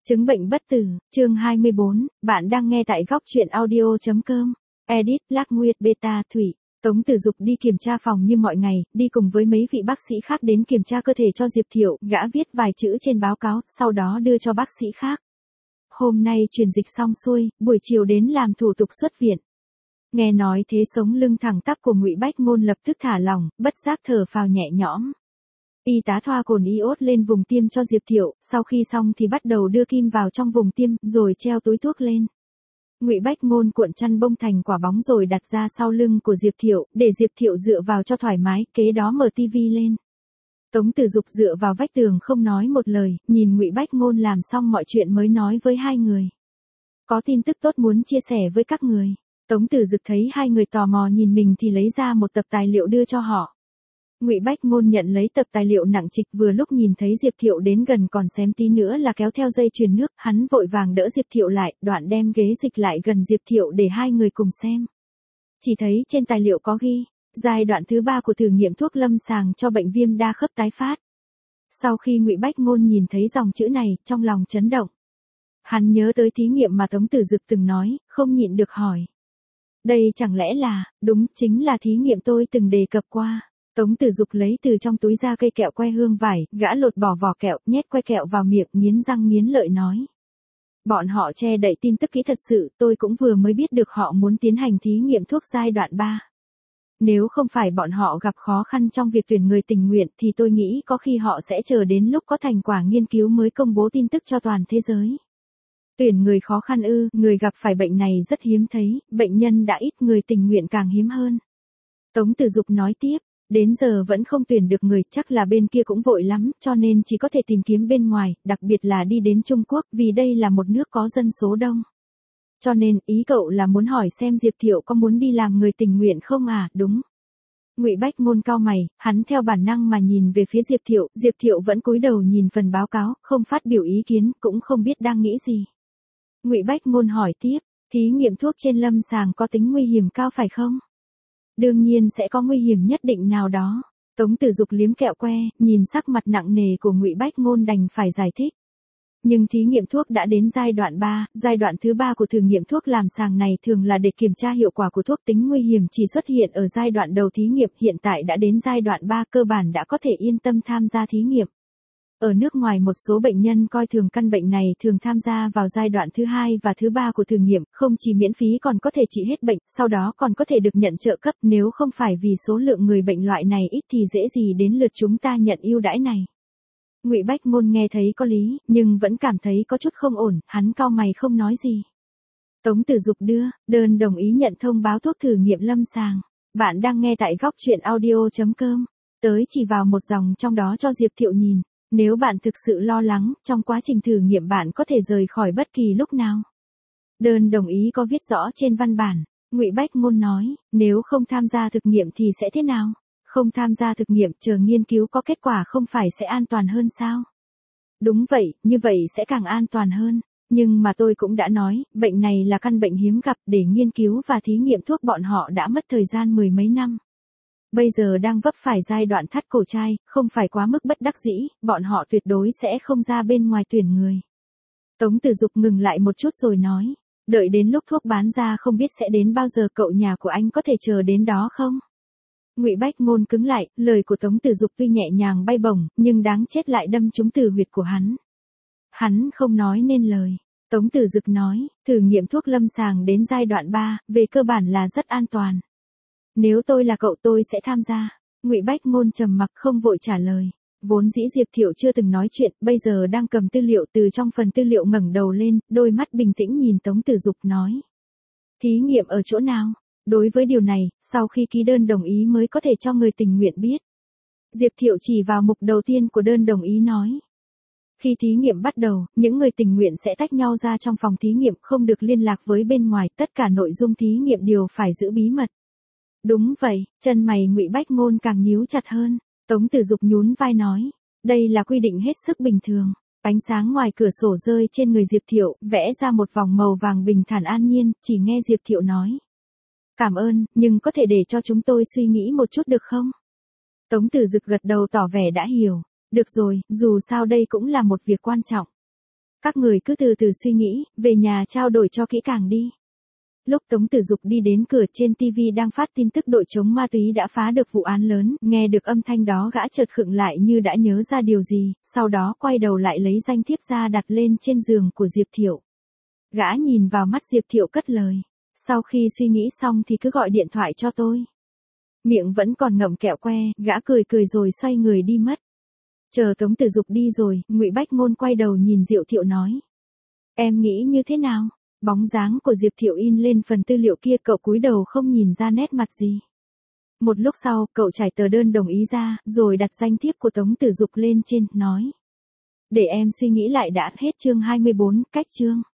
Chứng bệnh bất tử, chương 24, bạn đang nghe tại góc truyện audio.com. Edit, Lạc Nguyệt Beta Thủy. Tống Tử Dục đi kiểm tra phòng như mọi ngày, đi cùng với mấy vị bác sĩ khác đến kiểm tra cơ thể cho Diệp Thiệu, gã viết vài chữ trên báo cáo, sau đó đưa cho bác sĩ khác. Hôm nay truyền dịch xong xuôi, buổi chiều đến làm thủ tục xuất viện. Nghe nói thế sống lưng thẳng tắp của Ngụy Bách Ngôn lập tức thả lỏng, bất giác thở phào nhẹ nhõm. Y tá thoa cồn iốt lên vùng tiêm cho Diệp Thiệu, sau khi xong thì bắt đầu đưa kim vào trong vùng tiêm, rồi treo túi thuốc lên. Ngụy Bách Ngôn cuộn chăn bông thành quả bóng rồi đặt ra sau lưng của Diệp Thiệu, để Diệp Thiệu dựa vào cho thoải mái, kế đó mở tivi lên. Tống Tử Dục dựa vào vách tường không nói một lời, nhìn Ngụy Bách Ngôn làm xong mọi chuyện mới nói với hai người. Có tin tức tốt muốn chia sẻ với các người. Tống Tử Dục thấy hai người tò mò nhìn mình thì lấy ra một tập tài liệu đưa cho họ. Ngụy Bách Ngôn nhận lấy tập tài liệu nặng trịch, vừa lúc nhìn thấy Diệp Thiệu đến gần còn xém tí nữa là kéo theo dây chuyền nước, hắn vội vàng đỡ Diệp Thiệu lại, đoạn đem ghế dịch lại gần Diệp Thiệu để hai người cùng xem. Chỉ thấy trên tài liệu có ghi, giai đoạn thứ 3 của thử nghiệm thuốc lâm sàng cho bệnh viêm đa khớp tái phát. Sau khi Ngụy Bách Ngôn nhìn thấy dòng chữ này, trong lòng chấn động. Hắn nhớ tới thí nghiệm mà Tống Tử Dục từng nói, không nhịn được hỏi. Đây chẳng lẽ là, đúng, chính là thí nghiệm tôi từng đề cập qua. Tống Tử Dục lấy từ trong túi ra cây kẹo que hương vải, gã lột bỏ vỏ kẹo, nhét que kẹo vào miệng, nghiến răng nghiến lợi nói. Bọn họ che đậy tin tức kỹ thật sự, tôi cũng vừa mới biết được họ muốn tiến hành thí nghiệm thuốc giai đoạn 3. Nếu không phải bọn họ gặp khó khăn trong việc tuyển người tình nguyện thì tôi nghĩ có khi họ sẽ chờ đến lúc có thành quả nghiên cứu mới công bố tin tức cho toàn thế giới. Tuyển người khó khăn ư, người gặp phải bệnh này rất hiếm thấy, bệnh nhân đã ít, người tình nguyện càng hiếm hơn. Tống Tử Dục nói tiếp. Đến giờ vẫn không tuyển được người, chắc là bên kia cũng vội lắm, cho nên chỉ có thể tìm kiếm bên ngoài, đặc biệt là đi đến Trung Quốc, vì đây là một nước có dân số đông. Cho nên, ý cậu là muốn hỏi xem Diệp Thiệu có muốn đi làm người tình nguyện không à, đúng. Ngụy Bách Ngôn cau mày, hắn theo bản năng mà nhìn về phía Diệp Thiệu vẫn cúi đầu nhìn phần báo cáo, không phát biểu ý kiến, cũng không biết đang nghĩ gì. Ngụy Bách Ngôn hỏi tiếp, thí nghiệm thuốc trên lâm sàng có tính nguy hiểm cao phải không? Đương nhiên sẽ có nguy hiểm nhất định nào đó. Tống Tử Dục liếm kẹo que, nhìn sắc mặt nặng nề của Ngụy Bách Ngôn đành phải giải thích. Nhưng thí nghiệm thuốc đã đến giai đoạn 3, giai đoạn thứ 3 của thử nghiệm thuốc làm sàng này thường là để kiểm tra hiệu quả của thuốc, tính nguy hiểm chỉ xuất hiện ở giai đoạn đầu thí nghiệm, hiện tại đã đến giai đoạn 3, cơ bản đã có thể yên tâm tham gia thí nghiệm. Ở nước ngoài một số bệnh nhân coi thường căn bệnh này thường tham gia vào giai đoạn thứ 2 và thứ 3 của thử nghiệm, không chỉ miễn phí còn có thể trị hết bệnh, sau đó còn có thể được nhận trợ cấp, nếu không phải vì số lượng người bệnh loại này ít thì dễ gì đến lượt chúng ta nhận ưu đãi này. Ngụy Bách Ngôn nghe thấy có lý, nhưng vẫn cảm thấy có chút không ổn, hắn cau mày không nói gì. Tống Tử Dục đưa đơn đồng ý nhận thông báo thuốc thử nghiệm lâm sàng. Bạn đang nghe tại góc truyện audio.com. Tới chỉ vào một dòng trong đó cho Diệp Thiệu nhìn. Nếu bạn thực sự lo lắng, trong quá trình thử nghiệm bạn có thể rời khỏi bất kỳ lúc nào. Đơn đồng ý có viết rõ trên văn bản. Ngụy Bách Ngôn nói, nếu không tham gia thực nghiệm thì sẽ thế nào? Không tham gia thực nghiệm, chờ nghiên cứu có kết quả không phải sẽ an toàn hơn sao? Đúng vậy, như vậy sẽ càng an toàn hơn. Nhưng mà tôi cũng đã nói, bệnh này là căn bệnh hiếm gặp, để nghiên cứu và thí nghiệm thuốc bọn họ đã mất thời gian mười mấy năm. Bây giờ đang vấp phải giai đoạn thắt cổ trai, không phải quá mức bất đắc dĩ, bọn họ tuyệt đối sẽ không ra bên ngoài tuyển người. Tống Tử Dục ngừng lại một chút rồi nói, đợi đến lúc thuốc bán ra không biết sẽ đến bao giờ, cậu nhà của anh có thể chờ đến đó không? Ngụy Bách Ngôn cứng lại, lời của Tống Tử Dục tuy nhẹ nhàng bay bổng, nhưng đáng chết lại đâm trúng tử huyệt của hắn. Hắn không nói nên lời. Tống Tử Dục nói, thử nghiệm thuốc lâm sàng đến giai đoạn 3, về cơ bản là rất an toàn. Nếu tôi là cậu tôi sẽ tham gia. Ngụy Bách Ngôn trầm mặc không vội trả lời. Vốn dĩ Diệp Thiệu chưa từng nói chuyện, bây giờ đang cầm tư liệu, từ trong phần tư liệu ngẩng đầu lên, đôi mắt bình tĩnh nhìn Tống Tử Dục nói. Thí nghiệm ở chỗ nào? Đối với điều này, sau khi ký đơn đồng ý mới có thể cho người tình nguyện biết. Diệp Thiệu chỉ vào mục đầu tiên của đơn đồng ý nói. Khi thí nghiệm bắt đầu, những người tình nguyện sẽ tách nhau ra trong phòng thí nghiệm, không được liên lạc với bên ngoài, tất cả nội dung thí nghiệm đều phải giữ bí mật. Đúng vậy, chân mày Ngụy Bách Ngôn càng nhíu chặt hơn. Tống Tử Dục nhún vai nói, đây là quy định hết sức bình thường. Ánh sáng ngoài cửa sổ rơi trên người Diệp Thiệu, vẽ ra một vòng màu vàng bình thản an nhiên, chỉ nghe Diệp Thiệu nói. Cảm ơn, nhưng có thể để cho chúng tôi suy nghĩ một chút được không? Tống Tử Dục gật đầu tỏ vẻ đã hiểu. Được rồi, dù sao đây cũng là một việc quan trọng. Các người cứ từ từ suy nghĩ, về nhà trao đổi cho kỹ càng đi. Lúc Tống Tử Dục đi đến cửa, trên TV đang phát tin tức đội chống ma túy đã phá được vụ án lớn, nghe được âm thanh đó gã chợt khựng lại như đã nhớ ra điều gì, sau đó quay đầu lại lấy danh thiếp ra đặt lên trên giường của Diệp Thiệu. Gã nhìn vào mắt Diệp Thiệu cất lời. Sau khi suy nghĩ xong thì cứ gọi điện thoại cho tôi. Miệng vẫn còn ngậm kẹo que, gã cười cười rồi xoay người đi mất. Chờ Tống Tử Dục đi rồi, Ngụy Bách Ngôn quay đầu nhìn Diệu Thiệu nói. Em nghĩ như thế nào? Bóng dáng của Diệp Thiệu in lên phần tư liệu kia, cậu cúi đầu không nhìn ra nét mặt gì. Một lúc sau, cậu trải tờ đơn đồng ý ra, rồi đặt danh thiếp của Tống Tử Dục lên trên, nói. Để em suy nghĩ lại đã. Hết chương 24, cách chương.